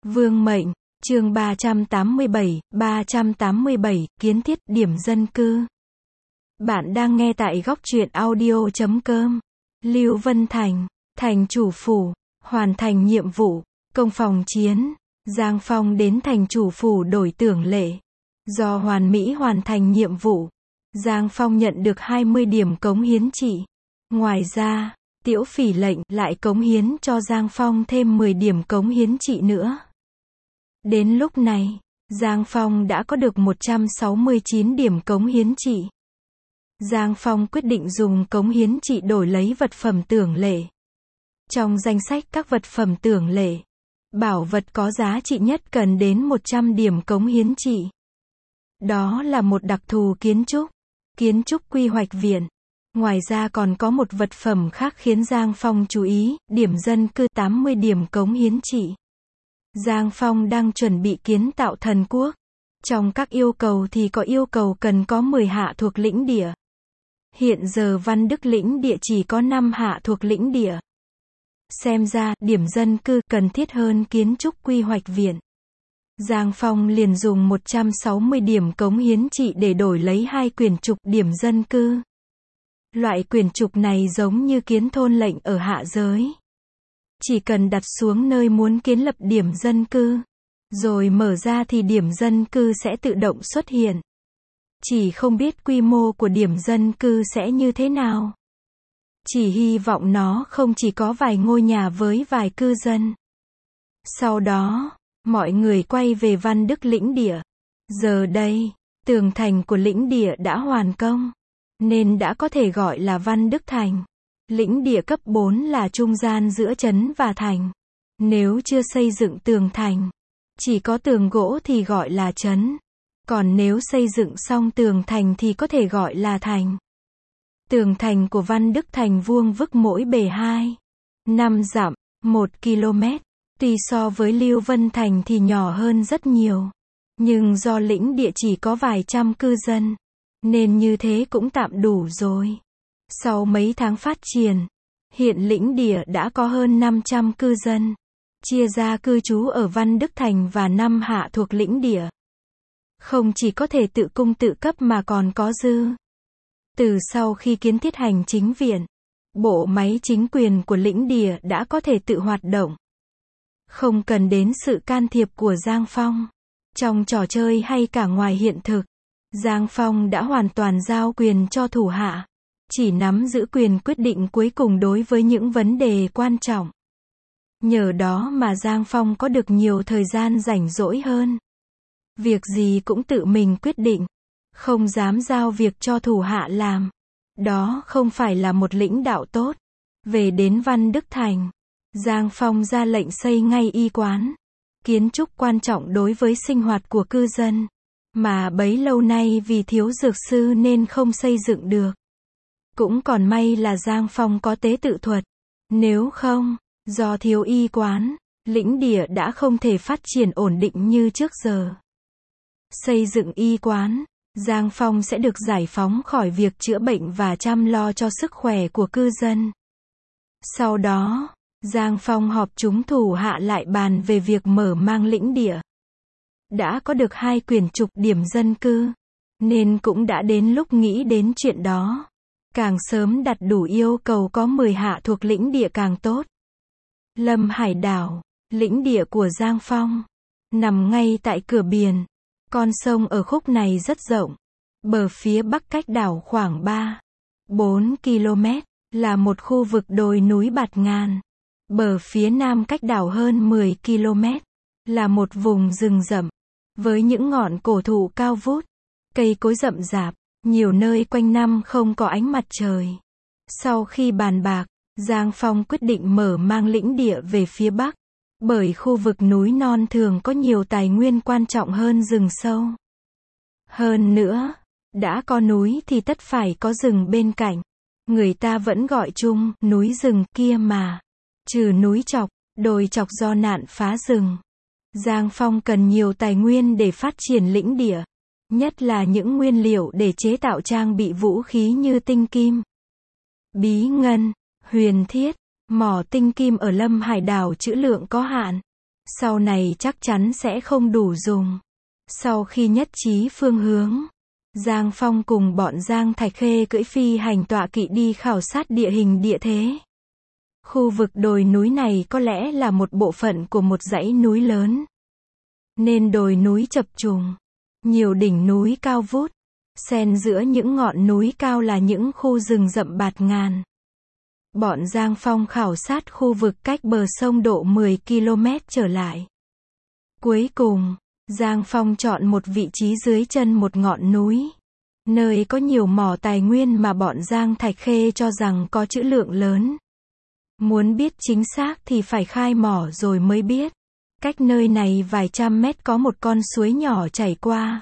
Vương mệnh, chương 387, kiến thiết điểm dân cư. Bạn đang nghe tại góc truyện audio.com. Lưu Vân Thành, thành chủ phủ, hoàn thành nhiệm vụ, công phòng chiến. Giang Phong đến thành chủ phủ đổi tưởng lệ. Do hoàn mỹ hoàn thành nhiệm vụ, Giang Phong nhận được 20 điểm cống hiến trị. Ngoài ra, Tiễu Phỉ lệnh lại cống hiến cho Giang Phong thêm 10 điểm cống hiến trị nữa. Đến lúc này, Giang Phong đã có được 169 điểm cống hiến trị. Giang Phong quyết định dùng cống hiến trị đổi lấy vật phẩm tưởng lệ. Trong danh sách các vật phẩm tưởng lệ, bảo vật có giá trị nhất cần đến 100 điểm cống hiến trị. Đó là một đặc thù kiến trúc quy hoạch viện. Ngoài ra còn có một vật phẩm khác khiến Giang Phong chú ý, điểm dân cư 80 điểm cống hiến trị. Giang Phong đang chuẩn bị kiến tạo thần quốc. Trong các yêu cầu thì có yêu cầu cần có 10 hạ thuộc lĩnh địa. Hiện giờ Văn Đức lĩnh địa chỉ có 5 hạ thuộc lĩnh địa. Xem ra, điểm dân cư cần thiết hơn kiến trúc quy hoạch viện. Giang Phong liền dùng 160 điểm cống hiến trị để đổi lấy 2 quyển trục điểm dân cư. Loại quyển trục này giống như kiến thôn lệnh ở hạ giới. Chỉ cần đặt xuống nơi muốn kiến lập điểm dân cư, rồi mở ra thì điểm dân cư sẽ tự động xuất hiện. Chỉ không biết quy mô của điểm dân cư sẽ như thế nào. Chỉ hy vọng nó không chỉ có vài ngôi nhà với vài cư dân. Sau đó, mọi người quay về Văn Đức lĩnh địa. Giờ đây, tường thành của lĩnh địa đã hoàn công, nên đã có thể gọi là Văn Đức Thành. Lĩnh địa cấp 4 là trung gian giữa trấn và thành. Nếu chưa xây dựng tường thành, chỉ có tường gỗ thì gọi là trấn. Còn nếu xây dựng xong tường thành thì có thể gọi là thành. Tường thành của Văn Đức Thành vuông vức mỗi bề 5 dặm, 1 km. Tuy so với Lưu Vân Thành thì nhỏ hơn rất nhiều. Nhưng do lĩnh địa chỉ có vài trăm cư dân, nên như thế cũng tạm đủ rồi. Sau mấy tháng phát triển, hiện lĩnh địa đã có hơn 500 cư dân, chia ra cư trú ở Văn Đức Thành và 5 hạ thuộc lĩnh địa. Không chỉ có thể tự cung tự cấp mà còn có dư. Từ sau khi kiến thiết hành chính viện, bộ máy chính quyền của lĩnh địa đã có thể tự hoạt động. Không cần đến sự can thiệp của Giang Phong. Trong trò chơi hay cả ngoài hiện thực, Giang Phong đã hoàn toàn giao quyền cho thủ hạ. Chỉ nắm giữ quyền quyết định cuối cùng đối với những vấn đề quan trọng. Nhờ đó mà Giang Phong có được nhiều thời gian rảnh rỗi hơn. Việc gì cũng tự mình quyết định, không dám giao việc cho thủ hạ làm. Đó không phải là một lãnh đạo tốt. Về đến Văn Đức Thành, Giang Phong ra lệnh xây ngay y quán. Kiến trúc quan trọng đối với sinh hoạt của cư dân, mà bấy lâu nay vì thiếu dược sư nên không xây dựng được. Cũng còn may là Giang Phong có tế tự thuật. Nếu không, do thiếu y quán, lĩnh địa đã không thể phát triển ổn định như trước giờ. Xây dựng y quán, Giang Phong sẽ được giải phóng khỏi việc chữa bệnh và chăm lo cho sức khỏe của cư dân. Sau đó, Giang Phong họp chúng thủ hạ lại bàn về việc mở mang lĩnh địa. Đã có được 2 quyển trục điểm dân cư, nên cũng đã đến lúc nghĩ đến chuyện đó. Càng sớm đặt đủ yêu cầu có 10 hạ thuộc lĩnh địa càng tốt. Lâm Hải đảo, lĩnh địa của Giang Phong, nằm ngay tại cửa biển. Con sông ở khúc này rất rộng. Bờ phía bắc cách đảo khoảng 3-4 km, là một khu vực đồi núi bạt ngàn. Bờ phía nam cách đảo hơn 10 km, là một vùng rừng rậm, với những ngọn cổ thụ cao vút, cây cối rậm rạp. Nhiều nơi quanh năm không có ánh mặt trời. Sau khi bàn bạc, Giang Phong quyết định mở mang lĩnh địa về phía bắc. Bởi khu vực núi non thường có nhiều tài nguyên quan trọng hơn rừng sâu. Hơn nữa, đã có núi thì tất phải có rừng bên cạnh. Người ta vẫn gọi chung núi rừng kia mà. Trừ núi Chọc, đồi Chọc do nạn phá rừng. Giang Phong cần nhiều tài nguyên để phát triển lĩnh địa. Nhất là những nguyên liệu để chế tạo trang bị vũ khí như tinh kim, bí ngân, huyền thiết. Mỏ tinh kim ở Lâm Hải đảo trữ lượng có hạn. sau này chắc chắn sẽ không đủ dùng. Sau khi nhất trí phương hướng, Giang Phong cùng bọn Giang Thạch Khê cưỡi phi hành tọa kỵ đi khảo sát địa hình địa thế. Khu vực đồi núi này có lẽ là một bộ phận của một dãy núi lớn, nên đồi núi chập trùng, nhiều đỉnh núi cao vút, xen giữa những ngọn núi cao là những khu rừng rậm bạt ngàn. Bọn Giang Phong khảo sát khu vực cách bờ sông độ 10 km trở lại. Cuối cùng, Giang Phong chọn một vị trí dưới chân một ngọn núi, nơi có nhiều mỏ tài nguyên mà bọn Giang Thạch Khê cho rằng có trữ lượng lớn. Muốn biết chính xác thì phải khai mỏ rồi mới biết. Cách nơi này vài trăm mét có một con suối nhỏ chảy qua.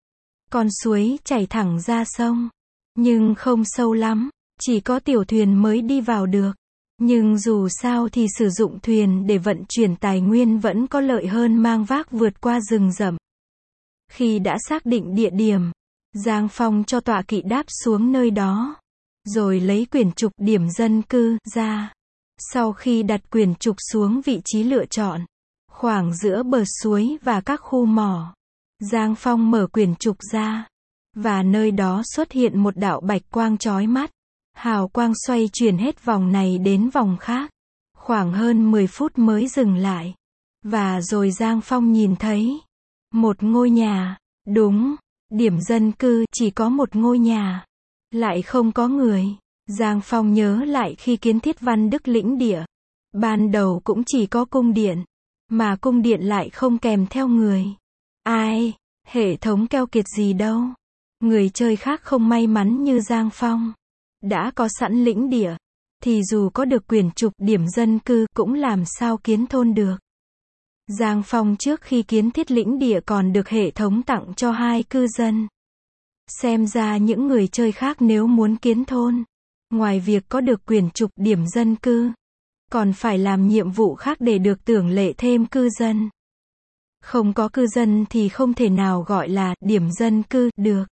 Con suối chảy thẳng ra sông, nhưng không sâu lắm, chỉ có tiểu thuyền mới đi vào được. Nhưng dù sao thì sử dụng thuyền để vận chuyển tài nguyên vẫn có lợi hơn mang vác vượt qua rừng rậm. Khi đã xác định địa điểm, Giang Phong cho tọa kỵ đáp xuống nơi đó, rồi lấy quyển trục điểm dân cư ra. Sau khi đặt quyển trục xuống vị trí lựa chọn, khoảng giữa bờ suối và các khu mỏ, Giang Phong mở quyển trục ra, và nơi đó xuất hiện một đạo bạch quang chói mắt. Hào quang xoay chuyển hết vòng này đến vòng khác, khoảng hơn 10 phút mới dừng lại. Và rồi Giang Phong nhìn thấy một ngôi nhà. Đúng, điểm dân cư chỉ có một ngôi nhà, lại không có người. Giang Phong nhớ lại khi kiến thiết Văn Đức lĩnh địa, ban đầu cũng chỉ có cung điện, mà cung điện lại không kèm theo người. Ai, hệ thống keo kiệt gì đâu. Người chơi khác không may mắn như Giang Phong, đã có sẵn lĩnh địa, thì dù có được quyển trục điểm dân cư cũng làm sao kiến thôn được. Giang Phong trước khi kiến thiết lĩnh địa còn được hệ thống tặng cho 2 cư dân. Xem ra những người chơi khác nếu muốn kiến thôn, ngoài việc có được quyển trục điểm dân cư, còn phải làm nhiệm vụ khác để được tưởng lệ thêm cư dân. Không có cư dân thì không thể nào gọi là điểm dân cư được.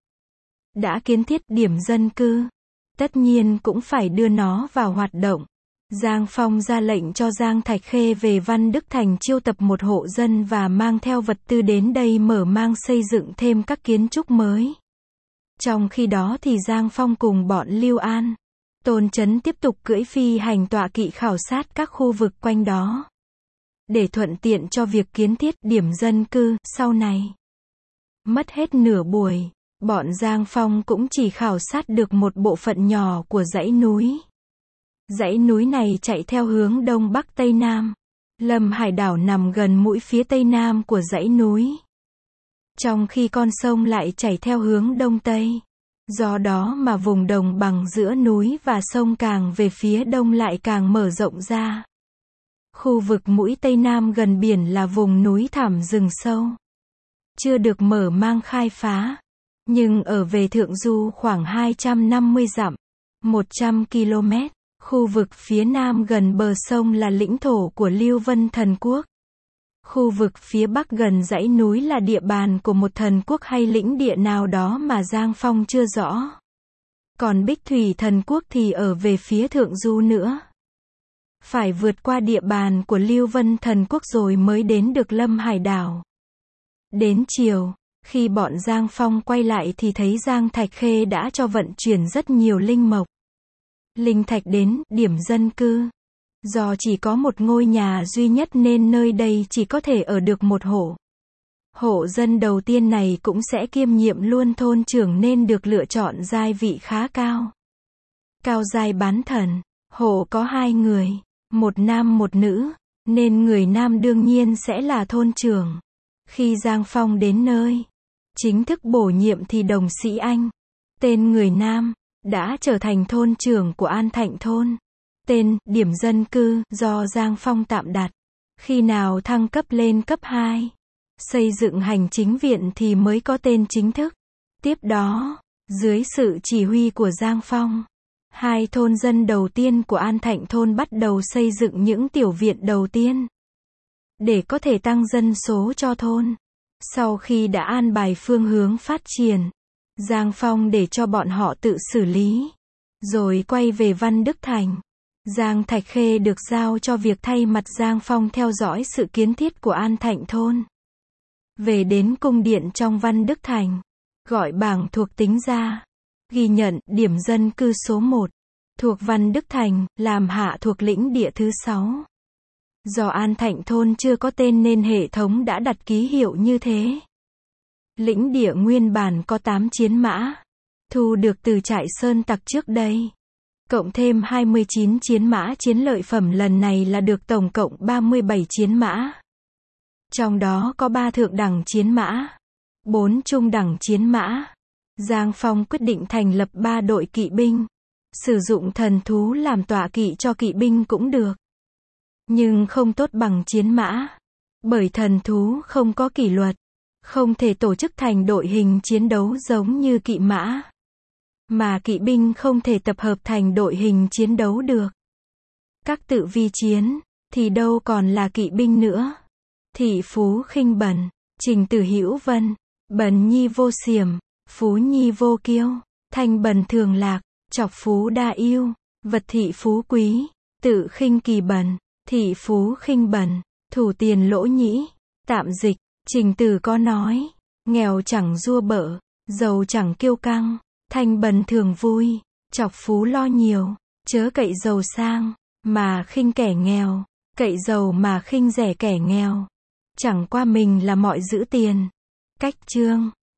Đã kiến thiết điểm dân cư, tất nhiên cũng phải đưa nó vào hoạt động. Giang Phong ra lệnh cho Giang Thạch Khê về Văn Đức Thành chiêu tập một hộ dân và mang theo vật tư đến đây mở mang xây dựng thêm các kiến trúc mới. Trong khi đó thì Giang Phong cùng bọn Lưu An, Tôn Chấn tiếp tục cưỡi phi hành tọa kỵ khảo sát các khu vực quanh đó, để thuận tiện cho việc kiến thiết điểm dân cư sau này. Mất hết nửa buổi, bọn Giang Phong cũng chỉ khảo sát được một bộ phận nhỏ của dãy núi. Dãy núi này chạy theo hướng đông bắc tây nam. Lâm Hải đảo nằm gần mũi phía tây nam của dãy núi, trong khi con sông lại chảy theo hướng đông tây. Do đó mà vùng đồng bằng giữa núi và sông càng về phía đông lại càng mở rộng ra. Khu vực mũi tây nam gần biển là vùng núi thảm rừng sâu, chưa được mở mang khai phá, nhưng ở về thượng du khoảng 250 dặm, 100 km. Khu vực phía nam gần bờ sông là lãnh thổ của Lưu Vân Thần Quốc. Khu vực phía bắc gần dãy núi là địa bàn của một thần quốc hay lĩnh địa nào đó mà Giang Phong chưa rõ. Còn Bích Thủy Thần Quốc thì ở về phía thượng du nữa. Phải vượt qua địa bàn của Lưu Vân Thần Quốc rồi mới đến được Lâm Hải đảo. Đến chiều, khi bọn Giang Phong quay lại thì thấy Giang Thạch Khê đã cho vận chuyển rất nhiều linh mộc, linh thạch đến điểm dân cư. Do chỉ có một ngôi nhà duy nhất nên nơi đây chỉ có thể ở được một hộ. Hộ dân đầu tiên này cũng sẽ kiêm nhiệm luôn thôn trưởng nên được lựa chọn giai vị khá cao. Cao giai bán thần. Hộ có 2 người, một nam một nữ, nên người nam đương nhiên sẽ là thôn trưởng. Khi Giang Phong đến nơi, chính thức bổ nhiệm thì Đồng Sĩ Anh, tên người nam, đã trở thành thôn trưởng của An Thạnh thôn. Tên, điểm dân cư, do Giang Phong tạm đặt. Khi nào thăng cấp lên cấp 2, xây dựng hành chính viện thì mới có tên chính thức. Tiếp đó, dưới sự chỉ huy của Giang Phong, 2 thôn dân đầu tiên của An Thạnh thôn bắt đầu xây dựng những tiểu viện đầu tiên, để có thể tăng dân số cho thôn. Sau khi đã an bài phương hướng phát triển, Giang Phong để cho bọn họ tự xử lý, rồi quay về Văn Đức Thành. Giang Thạch Khê được giao cho việc thay mặt Giang Phong theo dõi sự kiến thiết của An Thạnh Thôn. Về đến cung điện trong Văn Đức Thành, gọi bảng thuộc tính ra, ghi nhận điểm dân cư số 1, thuộc Văn Đức Thành, làm hạ thuộc lĩnh địa thứ 6. Do An Thạnh Thôn chưa có tên nên hệ thống đã đặt ký hiệu như thế. Lĩnh địa nguyên bản có 8 chiến mã, thu được từ trại sơn tặc trước đây. Cộng thêm 29 chiến mã chiến lợi phẩm lần này là được tổng cộng 37 chiến mã. Trong đó có 3 thượng đẳng chiến mã, 4 trung đẳng chiến mã. Giang Phong quyết định thành lập 3 đội kỵ binh. Sử dụng thần thú làm tọa kỵ cho kỵ binh cũng được. Nhưng không tốt bằng chiến mã. Bởi thần thú không có kỷ luật. Không thể tổ chức thành đội hình chiến đấu giống như kỵ mã. Mà kỵ binh không thể tập hợp thành đội hình chiến đấu được. Các tự vi chiến, thì đâu còn là kỵ binh nữa. Thị phú khinh bần, Trình Tử Hữu Vân, bần nhi vô xiểm, phú nhi vô kiêu, thanh bần thường lạc, chọc phú đa yêu, vật thị phú quý, tự khinh kỳ bần, thị phú khinh bần, thủ tiền lỗ nhĩ. Tạm dịch, Trình Tử có nói, nghèo chẳng giua bợ, giàu chẳng kiêu căng, thanh bần thường vui, chọc phú lo nhiều, chớ cậy giàu sang, mà khinh kẻ nghèo, cậy giàu mà khinh rẻ kẻ nghèo. Chẳng qua mình là mọi giữ tiền. Cách chương